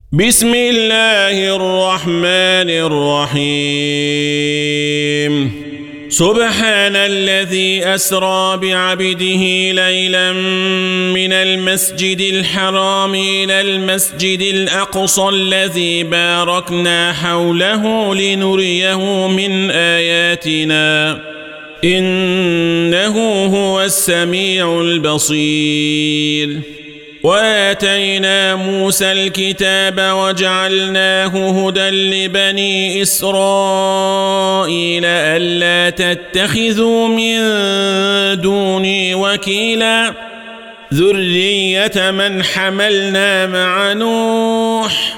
بسم الله الرحمن الرحيم سبحان الذي أسرى بعبده ليلا من المسجد الحرام إلى المسجد الأقصى الذي باركنا حوله لنريه من آياتنا إنه هو السميع البصير وآتينا موسى الكتاب وجعلناه هدى لبني إسرائيل ألا تتخذوا من دوني وكيلا ذرية من حملنا مع نوح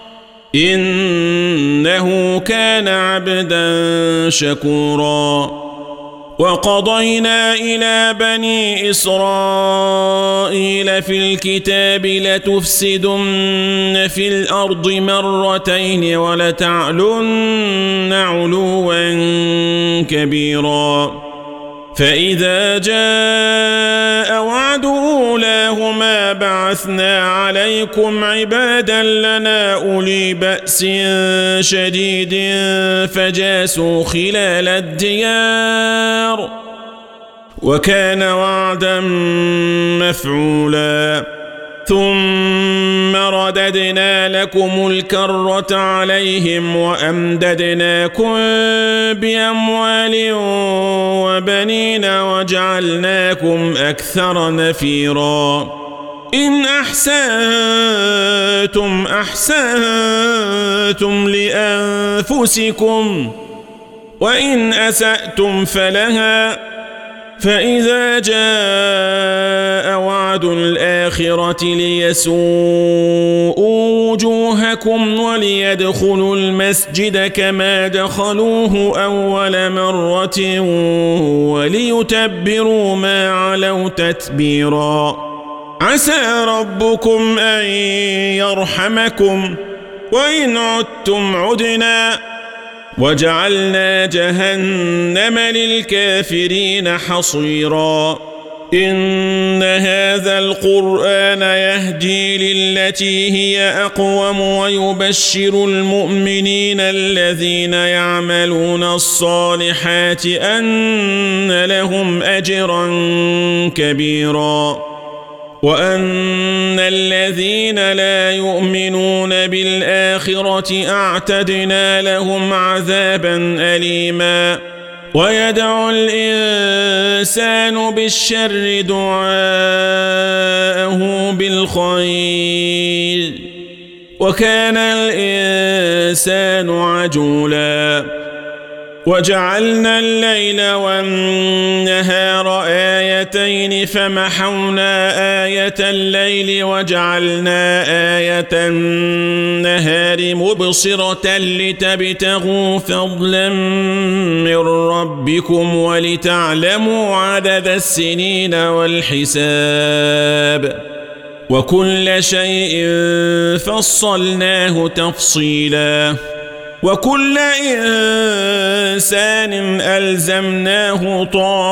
إنه كان عبدا شكورا وقضينا إلى بني إسرائيل في الكتاب لتفسدن في الأرض مرتين ولتعلن علوا كبيرا فإذا جاء وعد أولاهما بعثنا عليكم عبادا لنا أولي بأس شديد فجاسوا خلال الديار وكان وعدا مفعولا ثم رددنا لكم الكرة عليهم وأمددناكم بأموال وبنين وجعلناكم أكثر نفيرا إن أحسنتم لأنفسكم وإن أسأتم فلها فإذا جاء وعد الآخرة ليسوءوا وجوهكم وليدخلوا المسجد كما دخلوه أول مرة وليتبروا ما علوا تتبيرا عسى ربكم أن يرحمكم وإن عدتم عدنا وجعلنا جهنم للكافرين حصيرا إن هذا القرآن يهدي للتي هي أقوم ويبشر المؤمنين الذين يعملون الصالحات أن لهم أجرا كبيرا وأن الذين لا يؤمنون بالآخرة أعتدنا لهم عذابا أليما ويدعو الإنسان بالشر دعاءه بالخير وكان الإنسان عجولا وجعلنا الليل والنهار آيتين فمحونا آية الليل وجعلنا آية النهار مبصرة لتبتغوا فضلا من ربكم ولتعلموا عدد السنين والحساب وكل شيء فصلناه تفصيلا وكل إنسان ألزمناه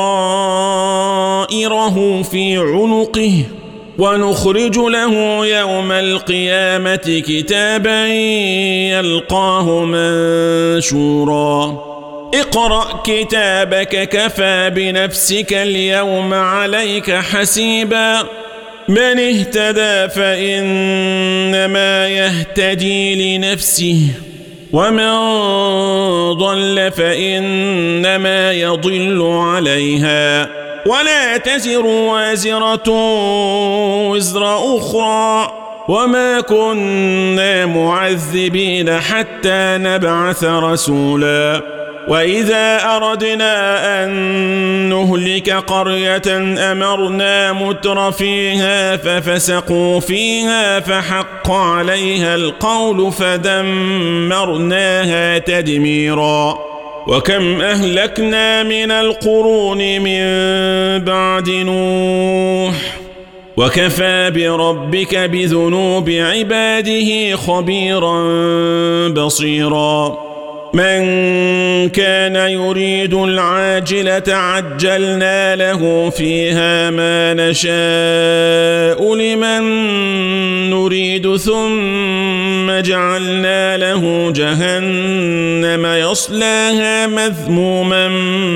طائره في عنقه ونخرج له يوم القيامة كتابا يلقاه منشورا اقرأ كتابك كفى بنفسك اليوم عليك حسيبا من اهتدى فإنما يهتدي لنفسه ومن ضل فإنما يضل عليها ولا تزر وازرة وزر أخرى وما كنا معذبين حتى نبعث رسولا وإذا أردنا أن نهلك قرية أمرنا متر فيها ففسقوا فيها فحق عليها القول فدمرناها تدميرا وكم أهلكنا من القرون من بعد نوح وكفى بربك بذنوب عباده خبيرا بصيرا من كان يريد العاجلة عجلنا له فيها ما نشاء لمن نريد ثم جعلنا له جهنم يصلاها مذموما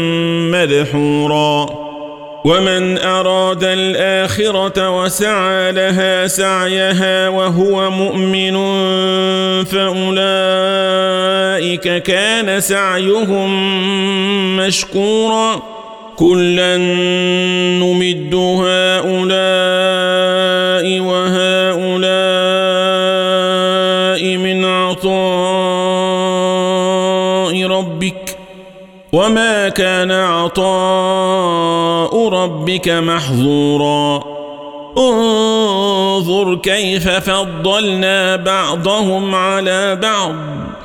مدحورا ومن أراد الآخرة وسعى لها سعيها وهو مؤمن فأولئك كان سعيهم مشكورا كلا نمد هؤلاء وهؤلاء من عطاء ربك وما كان عطاء ربك محظورا انظر كيف فضلنا بعضهم على بعض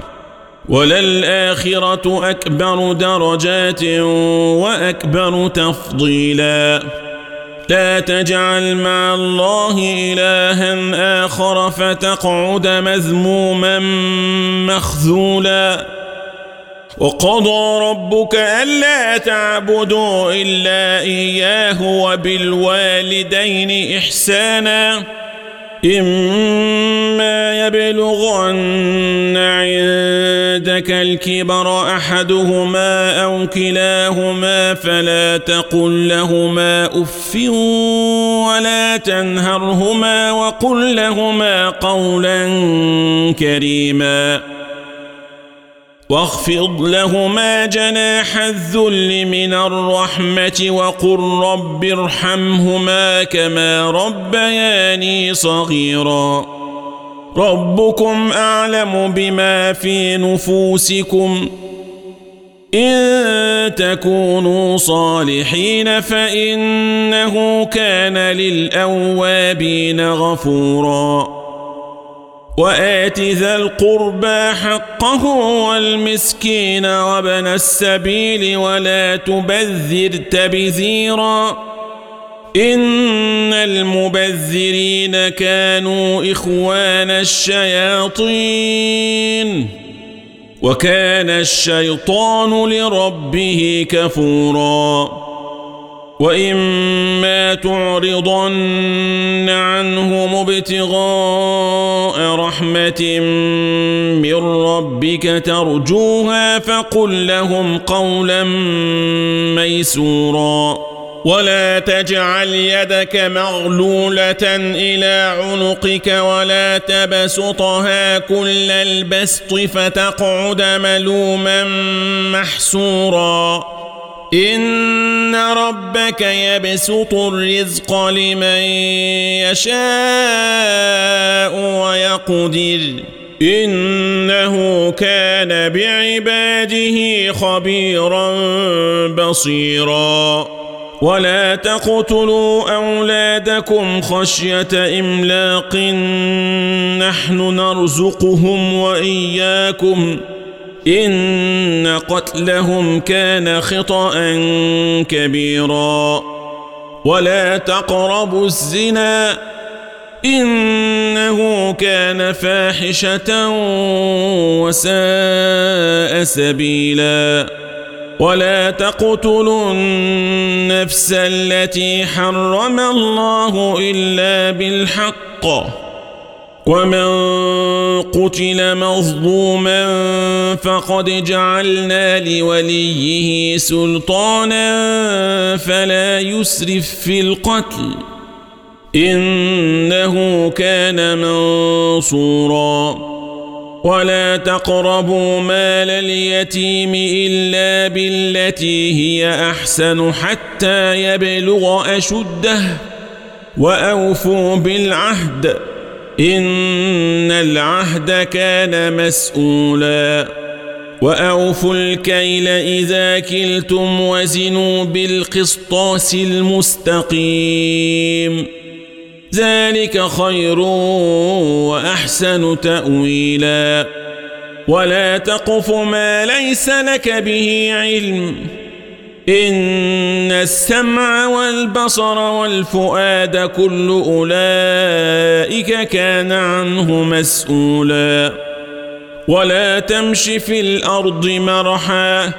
وللآخرة أكبر درجات وأكبر تفضيلا لا تجعل مع الله إلها آخر فتقعد مذموما مخذولا وقضى ربك ألا تعبدوا إلا إياه وبالوالدين إحسانا إما يبلغن عندك الكبر أحدهما أو كلاهما فلا تقل لهما أف ولا تنهرهما وقل لهما قولا كريما واخفض لهما جناح الذل من الرحمة وقل رب ارحمهما كما ربياني صغيرا ربكم أعلم بما في نفوسكم إن تكونوا صالحين فإنه كان للأوابين غفورا وآت ذا القربى حقه والمسكين وابن السبيل ولا تبذر تبذيرا إن المبذرين كانوا إخوان الشياطين وكان الشيطان لربه كفورا وإما تعرضن عنهم ابتغاء رحمة من ربك ترجوها فقل لهم قولا ميسورا ولا تجعل يدك مغلولة إلى عنقك ولا تبسطها كل البسط فتقعد ملوما محسورا إن ربك يبسط الرزق لمن يشاء ويقدر إنه كان بعباده خبيرا بصيرا ولا تقتلوا أولادكم خشية إملاق نحن نرزقهم وإياكم إن قتلهم كان خطأ كبيرا ولا تقربوا الزنا إنه كان فاحشة وساء سبيلا ولا تقتلوا النفس التي حرم الله إلا بالحق ومن قتل مظلوما فقد جعلنا لوليه سلطانا فلا يسرف في القتل إنه كان منصورا ولا تقربوا مال اليتيم إلا بالتي هي أحسن حتى يبلغ أشده وأوفوا بالعهد إن العهد كان مسؤولا وأوفوا الكيل إذا كلتم وزنوا بالقسطاس المستقيم ذلك خير وأحسن تأويلا ولا تقف ما ليس لك به علم إن السمع والبصر والفؤاد كل أولئك كان عنه مسؤولا ولا تمش في الأرض مرحا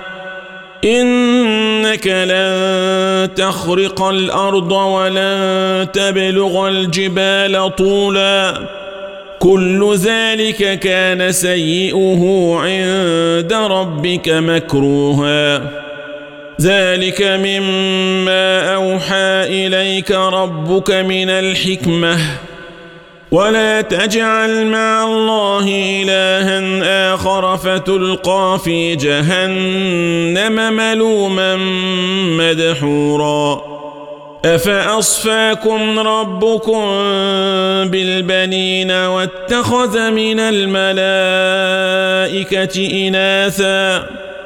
إنك لن تخرق الأرض ولن تبلغ الجبال طولا كل ذلك كان سيئه عند ربك مكروها ذلك مما أوحى إليك ربك من الحكمة ولا تجعل مع الله إلها آخر فتلقى في جهنم ملوما مدحورا أفأصفاكم ربكم بالبنين واتخذ من الملائكة إناثا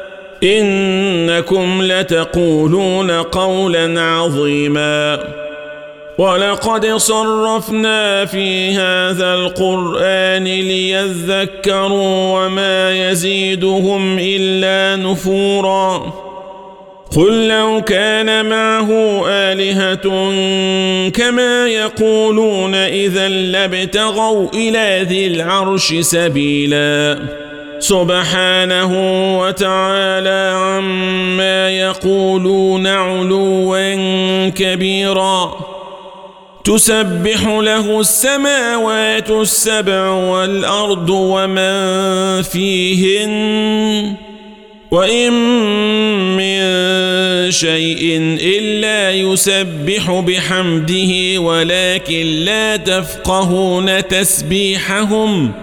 إنكم لتقولون قولا عظيما ولقد صرفنا في هذا القرآن ليذكروا وما يزيدهم إلا نفورا قل لو كان معه آلهة كما يقولون إذا لابتغوا إلى ذي العرش سبيلا سبحانه وتعالى عما يقولون علوا كبيرا تسبح له السماوات السبع والأرض ومن فيهن وإن من شيء إلا يسبح بحمده ولكن لا تفقهون تسبيحهم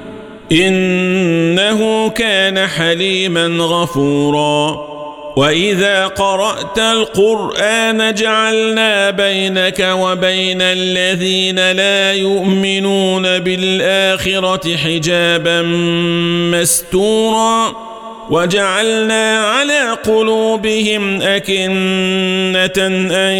إنه كان حليما غفورا وإذا قرأت القرآن جعلنا بينك وبين الذين لا يؤمنون بالآخرة حجابا مستورا وجعلنا على قلوبهم أكنة أن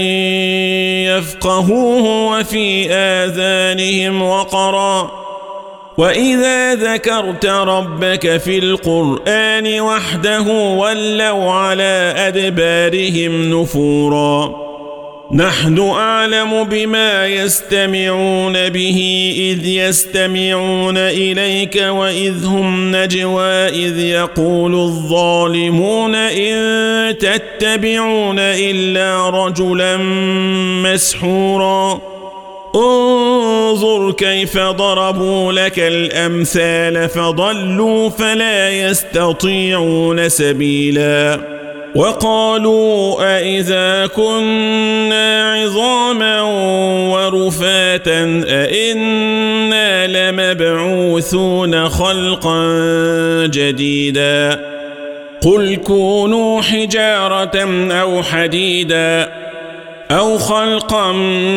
يفقهوه وفي آذانهم وقرا وإذا ذكرت ربك في القرآن وحده ولوا على أدبارهم نفورا نحن أعلم بما يستمعون به إذ يستمعون إليك وإذ هم نجوى إذ يقول الظالمون إن تتبعون إلا رجلا مسحورا انظر كيف ضربوا لك الأمثال فضلوا فلا يستطيعون سبيلا وقالوا أإذا كنا عظاما ورفاتا أإنا لمبعوثون خلقا جديدا قل كونوا حجارة أو حديدا أو خلقا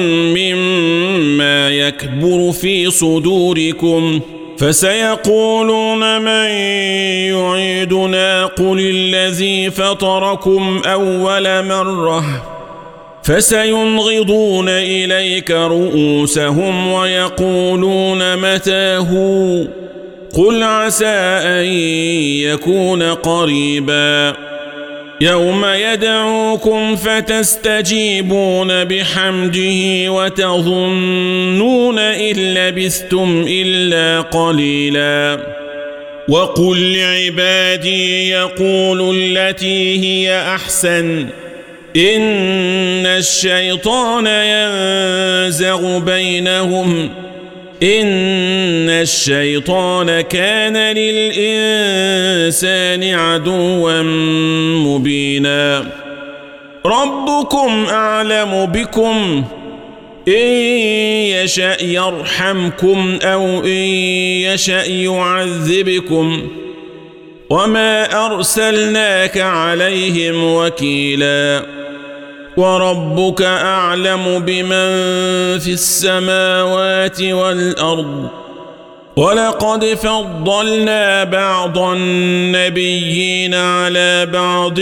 مما يكبر في صدوركم فسيقولون من يعيدنا قل الذي فطركم أول مرة فسينغضون إليك رؤوسهم ويقولون متى هو قل عسى أن يكون قريبا يوم يدعوكم فتستجيبون بحمده وتظنون إن لبثتم إلا قليلا وقل لعبادي يقولوا التي هي أحسن إن الشيطان ينزغ بينهم إن الشيطان كان للإنسان عدوا مبينا ربكم أعلم بكم إن يشأ يرحمكم أو إن يشأ يعذبكم وما أرسلناك عليهم وكيلا وربك أعلم بمن في السماوات والأرض ولقد فضلنا بعض النبيين على بعض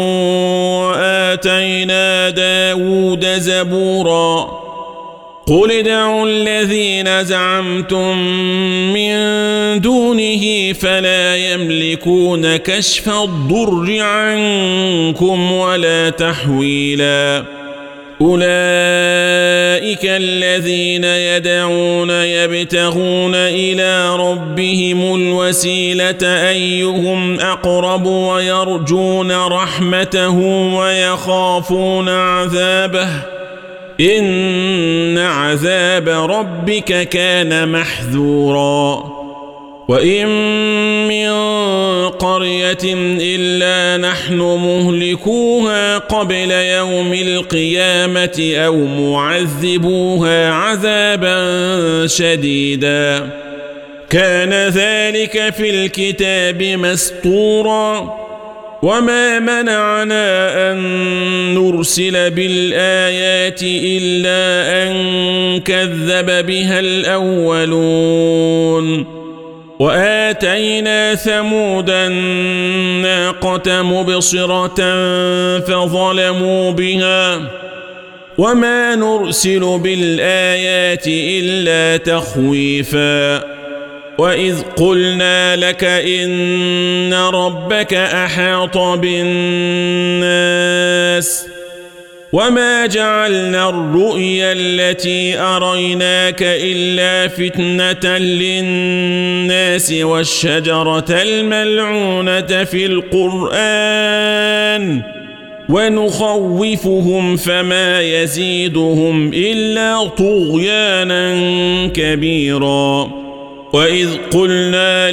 وآتينا داود زبورا قل ادعوا الذين زعمتم من دونه فلا يملكون كشف الضر عنكم ولا تحويلا أولئك الذين يدعون يبتغون إلى ربهم الوسيلة أيهم أقرب ويرجون رحمته ويخافون عذابه إن عذاب ربك كان محذورا وإن من قرية إلا نحن مهلكوها قبل يوم القيامة أو معذبوها عذابا شديدا كان ذلك في الكتاب مسطورا وما منعنا أن نرسل بالآيات إلا أن كذب بها الأولون وآتينا ثمود الناقة مبصرة فظلموا بها وما نرسل بالآيات إلا تخويفا وإذ قلنا لك إن ربك أحاط بالناس وما جعلنا الرؤيا التي أريناك إلا فتنة للناس والشجرة الملعونة في القرآن ونخوفهم فما يزيدهم إلا طغيانا كبيرا وإذ قلنا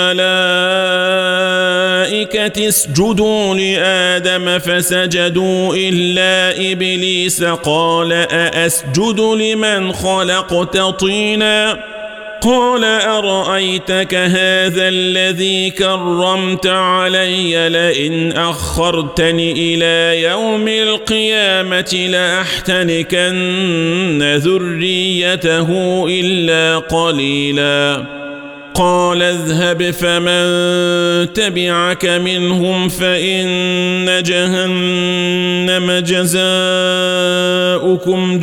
للملائكة اسجدوا لآدم فسجدوا إلا إبليس قال أأسجد لمن خلقت طينا قال أرأيتك هذا الذي كرمت علي لئن أخرتني إلى يوم القيامة لأحتنكن ذريته إلا قليلا قال اذهب فمن تبعك منهم فإن جهنم جزاؤكم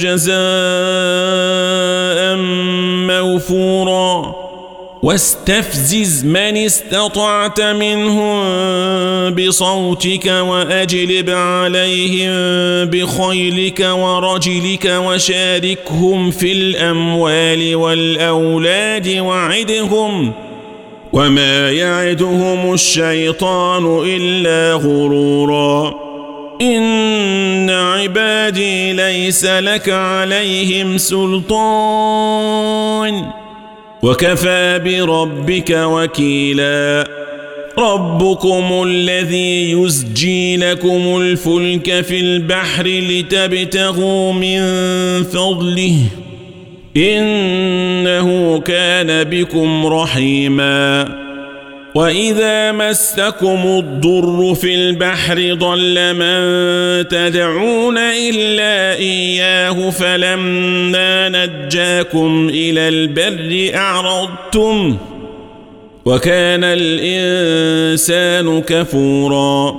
جزاء موفورا واستفزز من استطعت منهم بصوتك وأجلب عليهم بخيلك ورجلك وشاركهم في الأموال والأولاد وعدهم وما يعدهم الشيطان إلا غرورا إن عبادي ليس لك عليهم سلطان وكفى بربك وكيلا ربكم الذي يزجي لكم الفلك في البحر لتبتغوا من فضله إنه كان بكم رحيما وإذا مسكم الضر في البحر ضل من تدعون إلا إياه فلما نجاكم إلى البر أعرضتم وكان الإنسان كفورا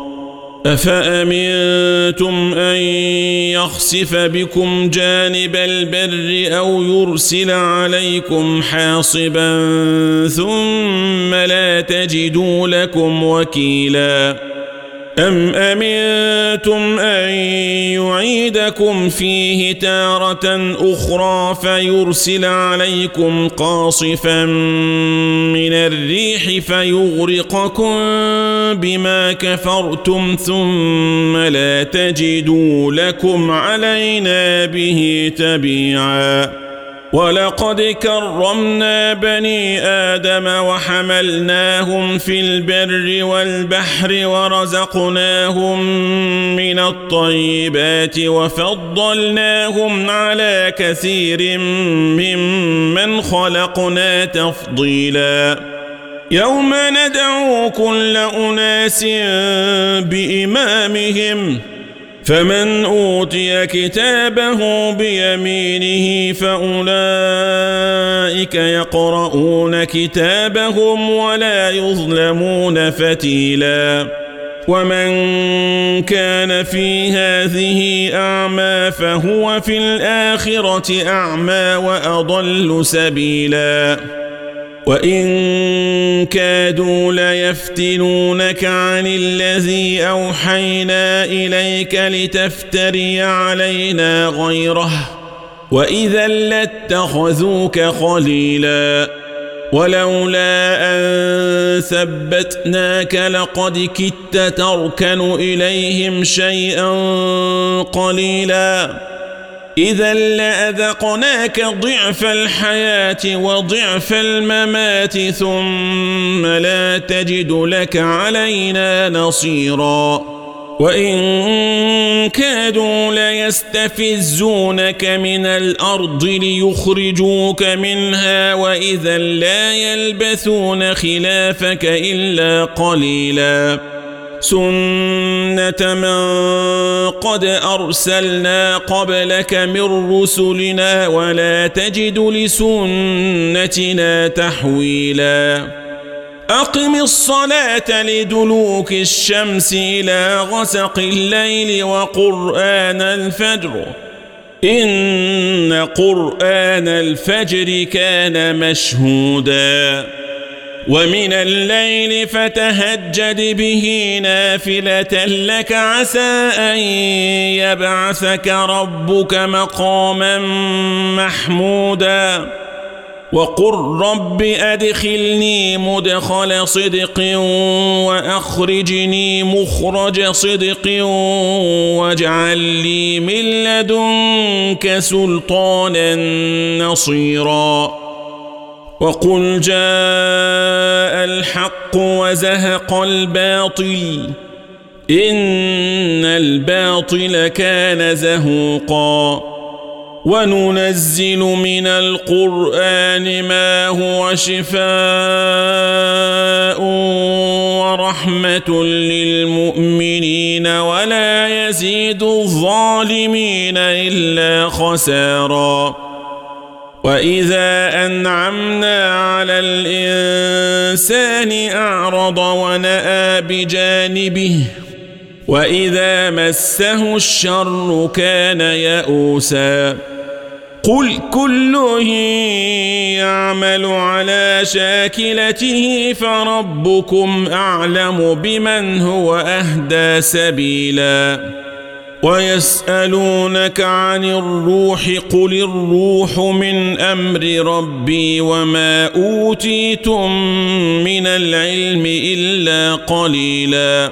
أفأمنتم أن يخسف بكم جانب البر أو يرسل عليكم حاصبا ثم لا تجدوا لكم وكيلا أم أمنتم أن يعيدكم فيه تارة أخرى فيرسل عليكم قاصفا من الريح فيغرقكم بما كفرتم ثم لا تجدوا لكم علينا به تبيعا ولقد كرمنا بني آدم وحملناهم في البر والبحر ورزقناهم من الطيبات وفضلناهم على كثير ممن خلقنا تفضيلا يوم ندعو كل أناس بإمامهم فمن أوتي كتابه بيمينه فأولئك يقرؤون كتابهم ولا يظلمون فتيلا ومن كان في هذه أعمى فهو في الآخرة أعمى وأضل سبيلا وإن كادوا ليفتنونك عن الذي أوحينا إليك لتفتري علينا غيره وإذا لاتخذوك خليلا ولولا أن ثبتناك لقد كدت تركن إليهم شيئا قليلا إذا لأذقناك ضعف الحياة وضعف الممات ثم لا تجد لك علينا نصيرا وإن كادوا ليستفزونك من الأرض ليخرجوك منها وإذا لا يلبثون خلافك إلا قليلا سنة من قد أرسلنا قبلك من رسلنا ولا تجد لسنتنا تحويلا أقم الصلاة لدلوك الشمس إلى غسق الليل وقرآن الفجر إن قرآن الفجر كان مشهودا ومن الليل فتهجد به نافلة لك عسى أن يبعثك ربك مقاما محمودا وقل رب أدخلني مدخل صدق وأخرجني مخرج صدق واجعل لي من لدنك سلطانا نصيرا وقل جاء الحق وزهق الباطل إن الباطل كان زهوقا وننزل من القرآن ما هو شفاء ورحمة للمؤمنين ولا يزيد الظالمين إلا خسارا وإذا أنعمنا على الإنسان أعرض ونأى بجانبه وإذا مسه الشر كان يئوسا قل كل يعمل على شاكلته فربكم أعلم بمن هو أهدى سبيلا ويسألونك عن الروح قل الروح من أمر ربي وما أوتيتم من العلم إلا قليلا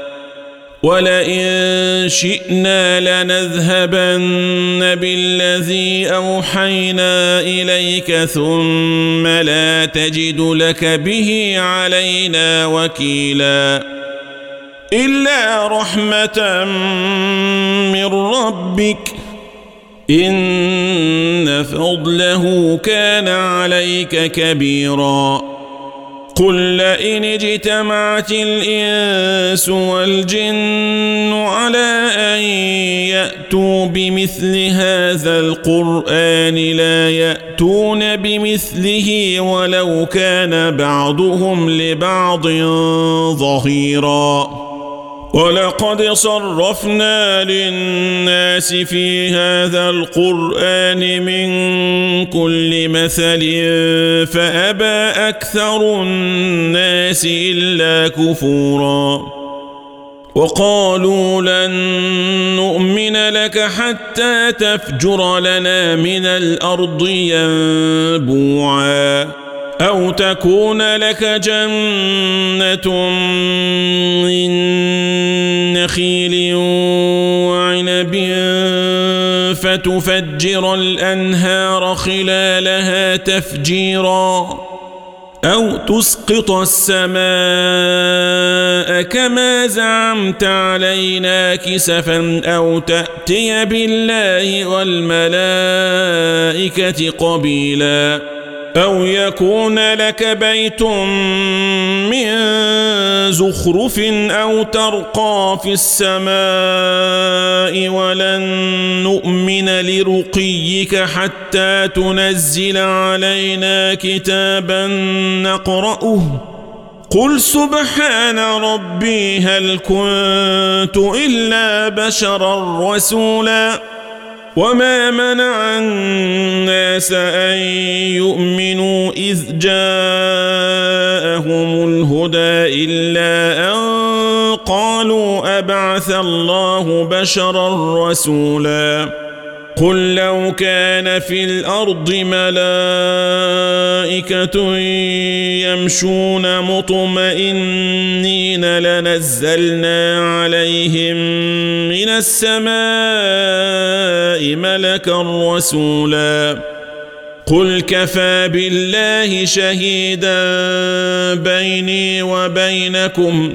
ولئن شئنا لنذهبن بالذي أوحينا إليك ثم لا تجد لك به علينا وكيلا إلا رحمة من ربك إن فضله كان عليك كبيرا قل لئن اجتمعت الإنس والجن على أن يأتوا بمثل هذا القرآن لا يأتون بمثله ولو كان بعضهم لبعض ظهيرا ولقد صرفنا للناس في هذا القرآن من كل مثل فأبى أكثر الناس إلا كفورا وقالوا لن نؤمن لك حتى تفجر لنا من الأرض ينبوعا أو تكون لك جنة من نخيل وعنب فتفجر الأنهار خلالها تفجيرا أو تسقط السماء كما زعمت علينا كسفا أو تأتي بالله والملائكة قبيلا أو يكون لك بيت من زخرف أو ترقى في السماء ولن نؤمن لرقيك حتى تنزل علينا كتابا نقرأه قل سبحان ربي هل كنت إلا بشرا رسولا وما منع الناس أن يؤمنوا إذ جاءهم الهدى إلا أن قالوا أبعث الله بشرا رسولا قل لو كان في الأرض ملائكة يمشون مطمئنين لنزلنا عليهم من السماء ملكا رسولا قل كفى بالله شهيدا بيني وبينكم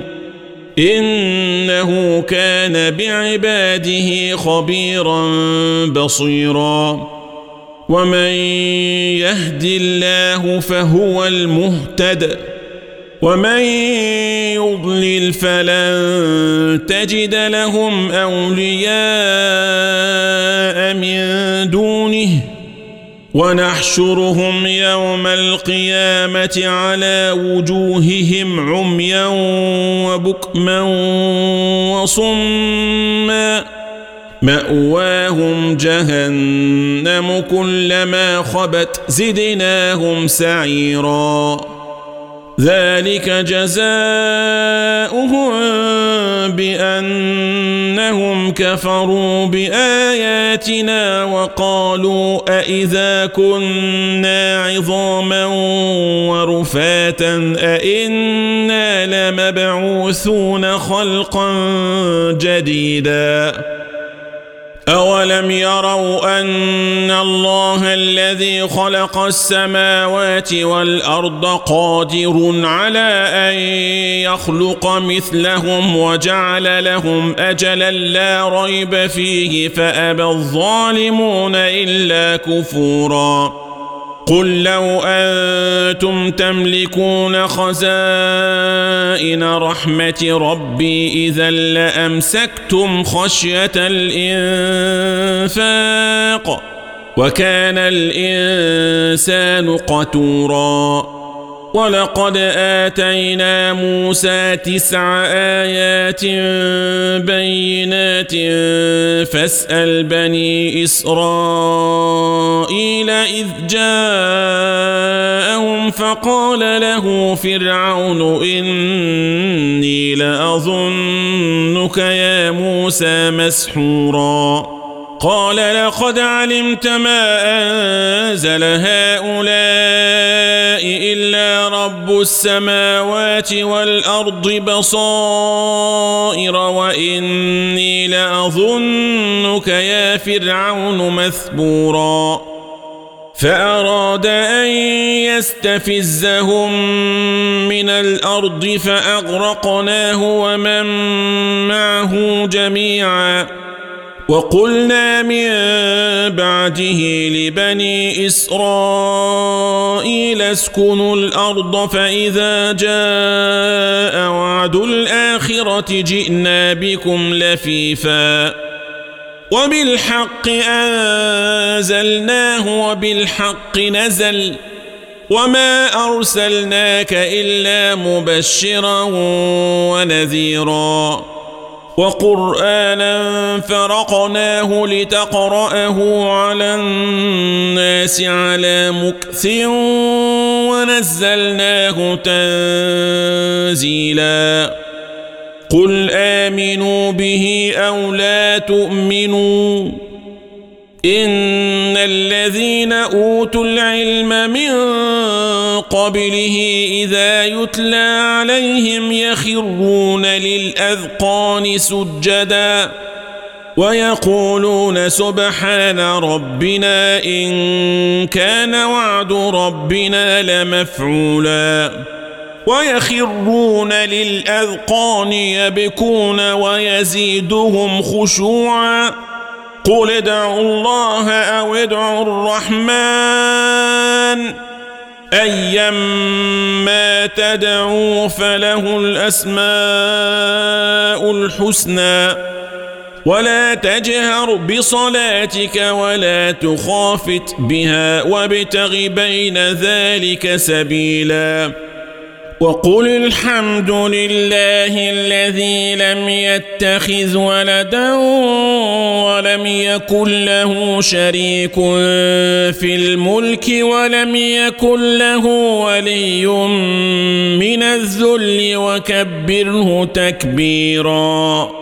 إنه كان بعباده خبيرا بصيرا ومن يهد الله فهو المهتد ومن يضلل فلن تجد لهم أولياء من دونه ونحشرهم يوم القيامة على وجوههم عميا وبكما وصما مأواهم جهنم كلما خبت زدناهم سعيرا ذلك جزاؤهم بأنهم كفروا بآياتنا وقالوا أإذا كنا عظاما ورفاتا أإنا لمبعوثون خلقا جديدا أولم يروا أن الله الذي خلق السماوات والأرض قادر على أن يخلق مثلهم وجعل لهم أجلا لا ريب فيه فأبى الظالمون إلا كفورا قل لو أنتم تملكون خزائن رحمة ربي إذا لأمسكتم خشية الإنفاق وكان الإنسان قتورا ولقد آتينا موسى 9 آيات بينات فاسأل بني إسرائيل إذ جاءهم فقال له فرعون إني لأظنك يا موسى مسحورا قال لقد علمت ما أنزل هؤلاء إلا رب السماوات والأرض بصائر وإني لأظنك يا فرعون مثبورا فأراد أن يستفزهم من الأرض فأغرقناه ومن معه جميعا وقلنا من بعده لبني إسرائيل اسكنوا الأرض فإذا جاء وعد الآخرة جئنا بكم لفيفا وبالحق أنزلناه وبالحق نزل وما أرسلناك إلا مبشرا ونذيرا وقرآنا فرقناه لتقرأه على الناس على مكث ونزلناه تنزيلا قل آمنوا به أو لا تؤمنوا إن الذين أوتوا العلم من قبله إذا يتلى عليهم يخرون للأذقان سجدا ويقولون سبحان ربنا إن كان وعد ربنا لمفعولا ويخرون للأذقان يبكون ويزيدهم خشوعا قل ادعوا الله أو ادعوا الرحمن أيما تدعوا فله الأسماء الحسنى ولا تجهر بصلاتك ولا تخافت بها وابتغ بين ذلك سبيلا وقل الحمد لله الذي لم يتخذ ولدا ولم يكن له شريك في الملك ولم يكن له ولي من الذل وكبره تكبيرا.